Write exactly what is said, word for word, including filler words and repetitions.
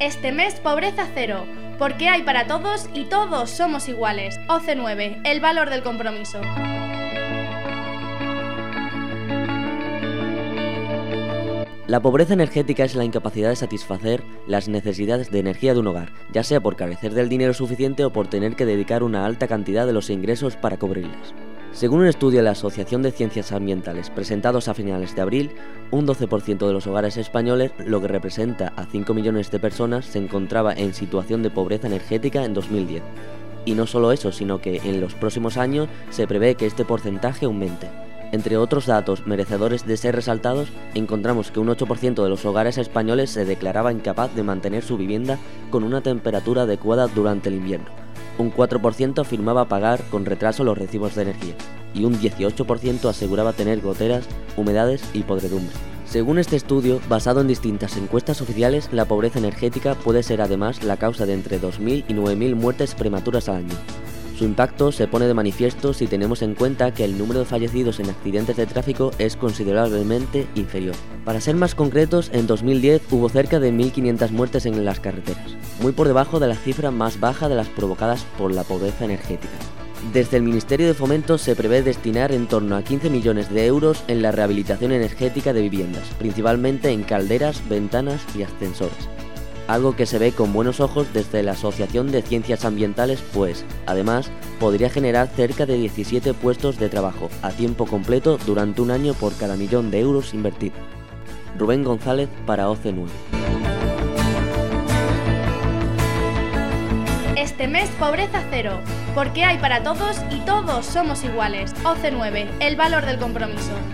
Este mes pobreza cero, porque hay para todos y todos somos iguales. O C nueve, el valor del compromiso. La pobreza energética es la incapacidad de satisfacer las necesidades de energía de un hogar, ya sea por carecer del dinero suficiente o por tener que dedicar una alta cantidad de los ingresos para cubrirlas. Según un estudio de la Asociación de Ciencias Ambientales presentados a finales de abril, un doce por ciento de los hogares españoles, lo que representa a cinco millones de personas, se encontraba en situación de pobreza energética en dos mil diez. Y no solo eso, sino que en los próximos años se prevé que este porcentaje aumente. Entre otros datos merecedores de ser resaltados, encontramos que un ocho por ciento de los hogares españoles se declaraba incapaz de mantener su vivienda con una temperatura adecuada durante el invierno. Un cuatro por ciento afirmaba pagar con retraso los recibos de energía y un dieciocho por ciento aseguraba tener goteras, humedades y podredumbre. Según este estudio, basado en distintas encuestas oficiales, la pobreza energética puede ser además la causa de entre dos mil y nueve mil muertes prematuras al año. Su impacto se pone de manifiesto si tenemos en cuenta que el número de fallecidos en accidentes de tráfico es considerablemente inferior. Para ser más concretos, en dos mil diez hubo cerca de mil quinientas muertes en las carreteras, muy por debajo de la cifra más baja de las provocadas por la pobreza energética. Desde el Ministerio de Fomento se prevé destinar en torno a quince millones de euros en la rehabilitación energética de viviendas, principalmente en calderas, ventanas y ascensores. Algo que se ve con buenos ojos desde la Asociación de Ciencias Ambientales, pues, además, podría generar cerca de diecisiete puestos de trabajo a tiempo completo durante un año por cada millón de euros invertido. Rubén González para O C nueve. Este mes pobreza cero, porque hay para todos y todos somos iguales. O C nueve, el valor del compromiso.